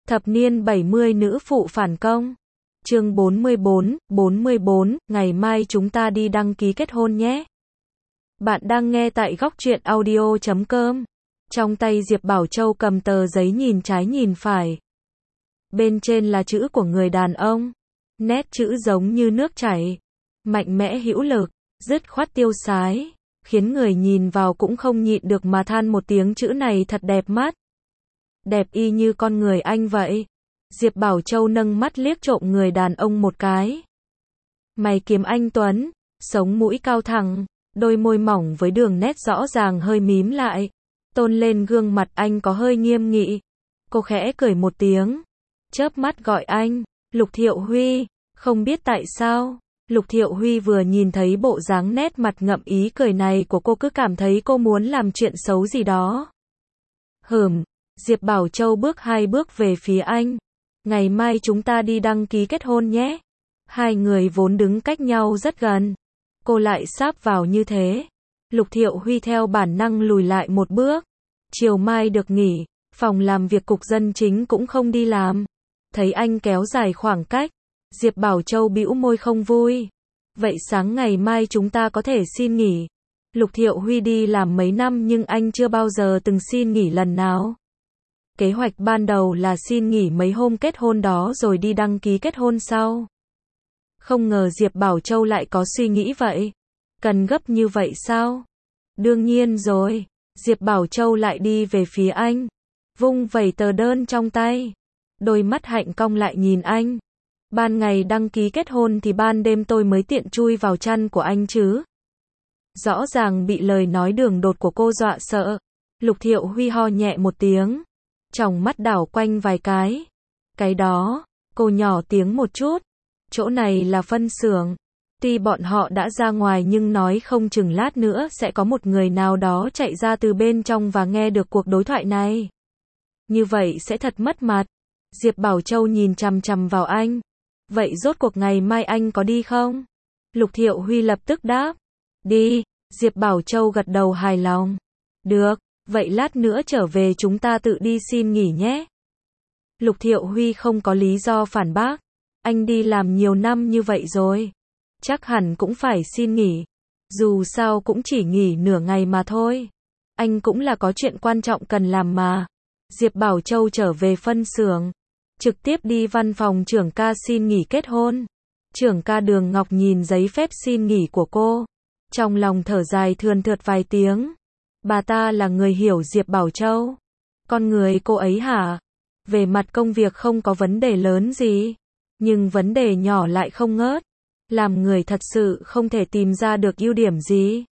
Thập niên 70 nữ phụ phản công. Chương 44, ngày mai chúng ta đi đăng ký kết hôn nhé. Bạn đang nghe tại góc truyện audio.com. Trong tay Diệp Bảo Châu cầm tờ giấy nhìn trái nhìn phải. Bên trên là chữ của người đàn ông. Nét chữ giống như nước chảy. Mạnh mẽ hữu lực, dứt khoát tiêu sái. Khiến người nhìn vào cũng không nhịn được mà than một tiếng chữ này thật đẹp mắt. Đẹp y như con người anh vậy. Diệp Bảo Châu nâng mắt liếc trộm người đàn ông một cái. Mày kiếm anh tuấn, sống mũi cao thẳng, đôi môi mỏng với đường nét rõ ràng hơi mím lại. Tôn lên gương mặt anh có hơi nghiêm nghị. Cô khẽ cười một tiếng, chớp mắt gọi anh, Lục Thiệu Huy. Không biết tại sao, Lục Thiệu Huy vừa nhìn thấy bộ dáng nét mặt ngậm ý cười này của cô cứ cảm thấy cô muốn làm chuyện xấu gì đó. Diệp Bảo Châu bước 2 bước về phía anh. Ngày mai chúng ta đi đăng ký kết hôn nhé. Hai người vốn đứng cách nhau rất gần. Cô lại sáp vào như thế. Lục Thiệu Huy theo bản năng lùi lại một bước. Chiều mai được nghỉ, phòng làm việc cục dân chính cũng không đi làm. Thấy anh kéo dài khoảng cách, Diệp Bảo Châu bĩu môi không vui. Vậy sáng ngày mai chúng ta có thể xin nghỉ. Lục Thiệu Huy đi làm mấy năm nhưng anh chưa bao giờ từng xin nghỉ lần nào. Kế hoạch ban đầu là xin nghỉ mấy hôm kết hôn đó rồi đi đăng ký kết hôn sau. Không ngờ Diệp Bảo Châu lại có suy nghĩ vậy. Cần gấp như vậy sao? Đương nhiên rồi. Diệp Bảo Châu lại đi về phía anh. Vung vẩy tờ đơn trong tay. Đôi mắt hạnh cong lại nhìn anh. Ban ngày đăng ký kết hôn thì ban đêm tôi mới tiện chui vào chăn của anh chứ. Rõ ràng bị lời nói đường đột của cô dọa sợ. Lục Thiệu Huy ho nhẹ một tiếng. Tròng mắt đảo quanh vài cái. Cái đó, cô nhỏ tiếng một chút. Chỗ này là phân xưởng. Tuy bọn họ đã ra ngoài nhưng nói không chừng lát nữa sẽ có một người nào đó chạy ra từ bên trong và nghe được cuộc đối thoại này. Như vậy sẽ thật mất mặt. Diệp Bảo Châu nhìn chằm chằm vào anh. Vậy rốt cuộc ngày mai anh có đi không? Lục Thiệu Huy lập tức đáp. Đi. Diệp Bảo Châu gật đầu hài lòng. Được. Vậy lát nữa trở về chúng ta tự đi xin nghỉ nhé. Lục Thiệu Huy không có lý do phản bác. Anh đi làm nhiều năm như vậy rồi. Chắc hẳn cũng phải xin nghỉ. Dù sao cũng chỉ nghỉ nửa ngày mà thôi. Anh cũng là có chuyện quan trọng cần làm mà. Diệp Bảo Châu trở về phân xưởng. Trực tiếp đi văn phòng trưởng ca xin nghỉ kết hôn. Trưởng ca Đường Ngọc nhìn giấy phép xin nghỉ của cô. Trong lòng thở dài thườn thượt vài tiếng. Bà ta là người hiểu Diệp Bảo Châu. Con người cô ấy hả? Về mặt công việc không có vấn đề lớn gì. Nhưng vấn đề nhỏ lại không ngớt. Làm người thật sự không thể tìm ra được ưu điểm gì.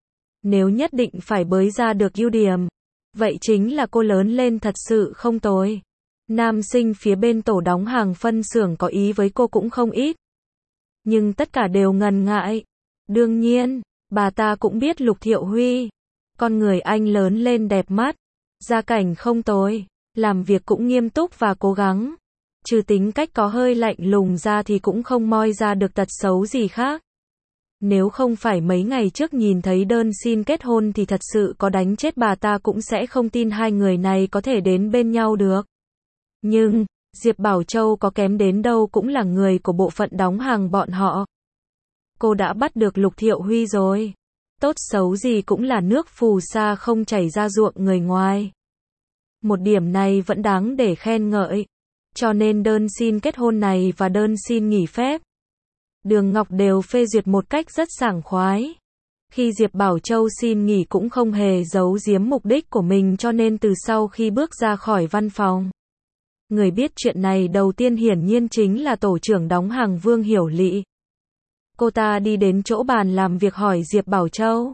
Nếu nhất định phải bới ra được ưu điểm. Vậy chính là cô lớn lên thật sự không tồi. Nam sinh phía bên tổ đóng hàng phân xưởng có ý với cô cũng không ít. Nhưng tất cả đều ngần ngại. Đương nhiên, bà ta cũng biết Lục Thiệu Huy. Con người anh lớn lên đẹp mắt. Gia cảnh không tồi. Làm việc cũng nghiêm túc và cố gắng. Trừ tính cách có hơi lạnh lùng ra thì cũng không moi ra được tật xấu gì khác. Nếu không phải mấy ngày trước nhìn thấy đơn xin kết hôn thì thật sự có đánh chết bà ta cũng sẽ không tin hai người này có thể đến bên nhau được. Nhưng, Diệp Bảo Châu có kém đến đâu cũng là người của bộ phận đóng hàng bọn họ. Cô đã bắt được Lục Thiệu Huy rồi. Tốt xấu gì cũng là nước phù sa không chảy ra ruộng người ngoài. Một điểm này vẫn đáng để khen ngợi. Cho nên đơn xin kết hôn này và đơn xin nghỉ phép, Đường Ngọc đều phê duyệt một cách rất sảng khoái. Khi Diệp Bảo Châu xin nghỉ cũng không hề giấu giếm mục đích của mình cho nên từ sau khi bước ra khỏi văn phòng. Người biết chuyện này đầu tiên hiển nhiên chính là tổ trưởng đóng hàng Vương Hiểu Lị. Cô ta đi đến chỗ bàn làm việc hỏi Diệp Bảo Châu.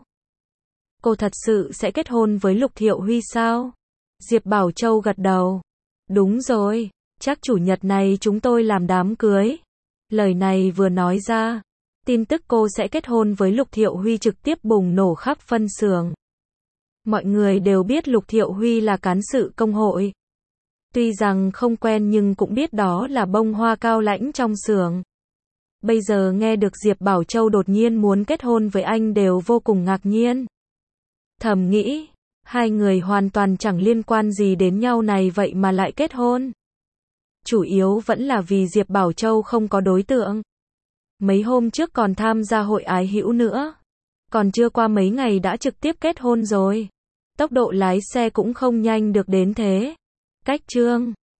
Cô thật sự sẽ kết hôn với Lục Thiệu Huy sao? Diệp Bảo Châu gật đầu. Đúng rồi, chắc chủ nhật này chúng tôi làm đám cưới. Lời này vừa nói ra, tin tức cô sẽ kết hôn với Lục Thiệu Huy trực tiếp bùng nổ khắp phân xưởng. Mọi người đều biết Lục Thiệu Huy là cán sự công hội. Tuy rằng không quen nhưng cũng biết đó là bông hoa cao lãnh trong xưởng. Bây giờ nghe được Diệp Bảo Châu đột nhiên muốn kết hôn với anh đều vô cùng ngạc nhiên. Thầm nghĩ, hai người hoàn toàn chẳng liên quan gì đến nhau này vậy mà lại kết hôn. chủ yếu vẫn là vì Diệp Bảo Châu không có đối tượng. Mấy hôm trước còn tham gia hội ái hữu nữa. Còn chưa qua mấy ngày đã trực tiếp kết hôn rồi. Tốc độ lái xe cũng không nhanh được đến thế. Cách chương